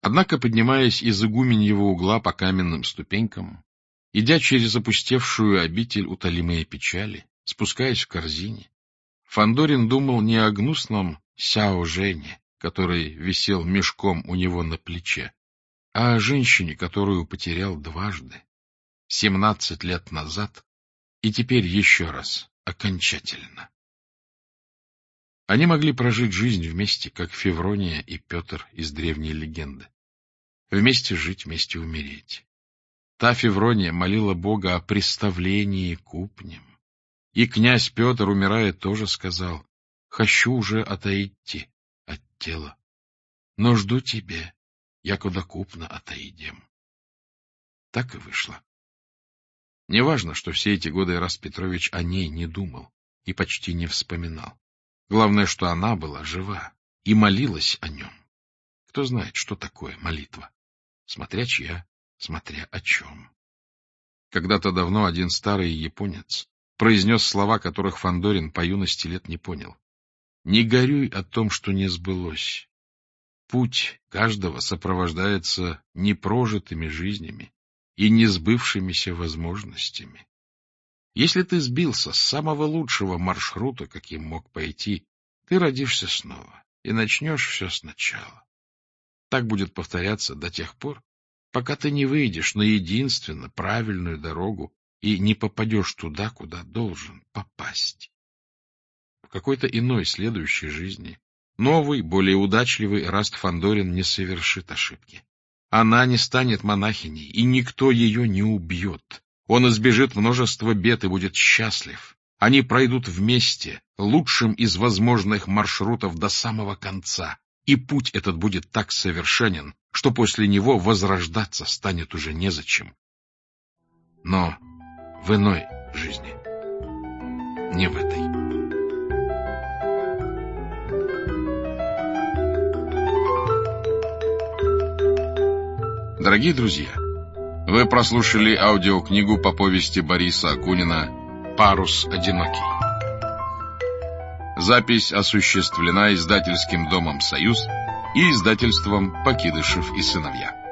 Однако, поднимаясь из игуменьего угла по каменным ступенькам, идя через опустевшую обитель утолимые печали, спускаясь в корзине, Фандорин думал не о гнусном Сяо Жене, который висел мешком у него на плече, а о женщине, которую потерял дважды, 17 лет назад, и теперь еще раз, окончательно. Они могли прожить жизнь вместе, как Феврония и Петр из древней легенды. Вместе жить, вместе умереть. Та Феврония молила Бога о представлении купнем. И князь Петр, умирая, тоже сказал: «Хочу уже отойти от тела, но жду тебе, якуда купно отойдем». Так и вышло. Неважно, что все эти годы Эраст Петрович о ней не думал и почти не вспоминал. Главное, что она была жива и молилась о нем. Кто знает, что такое молитва? Смотря чья, смотря о чем. Когда-то давно один старый японец произнес слова, которых Фандорин по юности лет не понял. «Не горюй о том, что не сбылось. Путь каждого сопровождается непрожитыми жизнями и несбывшимися возможностями. Если ты сбился с самого лучшего маршрута, каким мог пойти, ты родишься снова и начнешь все сначала. Так будет повторяться до тех пор, пока ты не выйдешь на единственно правильную дорогу и не попадешь туда, куда должен попасть». В какой-то иной следующей жизни новый, более удачливый Эраст Фандорин не совершит ошибки. Она не станет монахиней, и никто ее не убьет. Он избежит множества бед и будет счастлив. Они пройдут вместе, лучшим из возможных маршрутов до самого конца, и путь этот будет так совершенен, что после него возрождаться станет уже незачем. Но в иной жизни, не в этой. Дорогие друзья, вы прослушали аудиокнигу по повести Бориса Акунина «Парус одинокий». Запись осуществлена издательским домом «Союз» и издательством «Покидышев и сыновья».